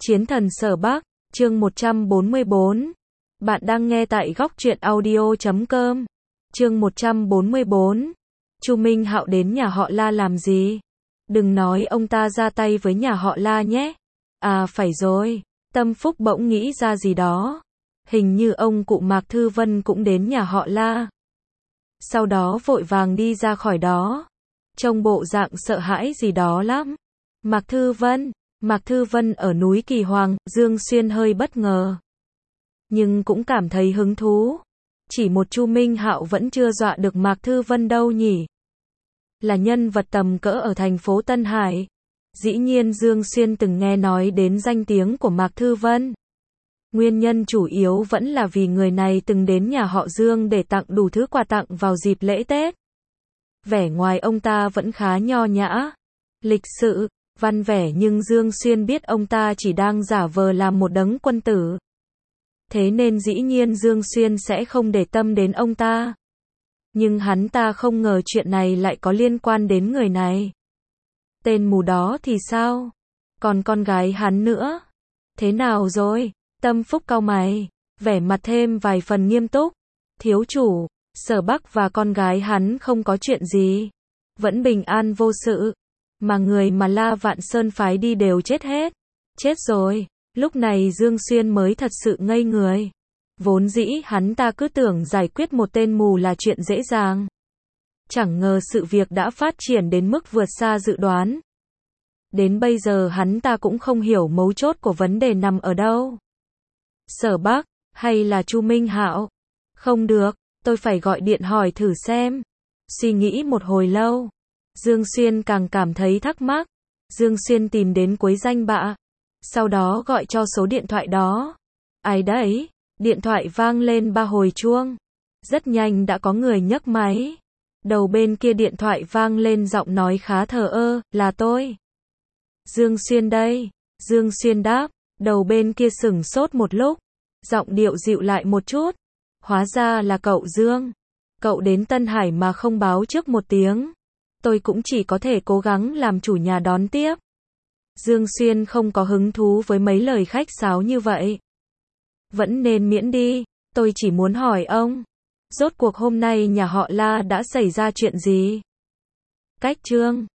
Chiến thần Sở Bắc, chương 144. Bạn đang nghe tại góc truyện audio.com. Chương 144. Chu Minh Hạo đến nhà họ La làm gì? Đừng nói ông ta ra tay với nhà họ La nhé. À phải rồi, Tâm Phúc bỗng nghĩ ra gì đó. Hình như ông cụ Mạc Thư Vân cũng đến nhà họ La. Sau đó vội vàng đi ra khỏi đó. Trông bộ dạng sợ hãi gì đó lắm. Mạc Thư Vân ở núi Kỳ Hoàng, Dương Xuyên hơi bất ngờ. Nhưng cũng cảm thấy hứng thú. Chỉ một Chu Minh Hạo vẫn chưa dọa được Mạc Thư Vân đâu nhỉ. Là nhân vật tầm cỡ ở thành phố Tân Hải. Dĩ nhiên Dương Xuyên từng nghe nói đến danh tiếng của Mạc Thư Vân. Nguyên nhân chủ yếu vẫn là vì người này từng đến nhà họ Dương để tặng đủ thứ quà tặng vào dịp lễ Tết. Vẻ ngoài ông ta vẫn khá nho nhã, lịch sự, văn vẻ, nhưng Dương Xuyên biết ông ta chỉ đang giả vờ làm một đấng quân tử. Thế nên dĩ nhiên Dương Xuyên sẽ không để tâm đến ông ta. Nhưng hắn ta không ngờ chuyện này lại có liên quan đến người này. Tên mù đó thì sao? Còn con gái hắn nữa? Thế nào rồi? Tâm Phúc cau mày, vẻ mặt thêm vài phần nghiêm túc. Thiếu chủ, Sở Bắc và con gái hắn không có chuyện gì. Vẫn bình an vô sự. Mà người mà La Vạn Sơn phái đi đều chết hết. Chết rồi. Lúc này Dương Xuyên mới thật sự ngây người. Vốn dĩ hắn ta cứ tưởng giải quyết một tên mù là chuyện dễ dàng. Chẳng ngờ sự việc đã phát triển đến mức vượt xa dự đoán. Đến bây giờ hắn ta cũng không hiểu mấu chốt của vấn đề nằm ở đâu. Sở Bắc, hay là Chu Minh Hạo? Không được, tôi phải gọi điện hỏi thử xem. Suy nghĩ một hồi lâu, Dương Xuyên càng cảm thấy thắc mắc. Dương Xuyên tìm đến cuối danh bạ, sau đó gọi cho số điện thoại đó. Ai đấy? Điện thoại vang lên 3 hồi chuông. Rất nhanh đã có người nhấc máy. Đầu bên kia điện thoại vang lên giọng nói khá thờ ơ, là tôi. Dương Xuyên đây. Dương Xuyên đáp. Đầu bên kia sửng sốt một lúc. Giọng điệu dịu lại một chút. Hóa ra là cậu Dương. Cậu đến Tân Hải mà không báo trước một tiếng. Tôi cũng chỉ có thể cố gắng làm chủ nhà đón tiếp. Dương Xuyên không có hứng thú với mấy lời khách sáo như vậy. Vẫn nên miễn đi. Tôi chỉ muốn hỏi ông. Rốt cuộc hôm nay nhà họ La đã xảy ra chuyện gì? Cách chương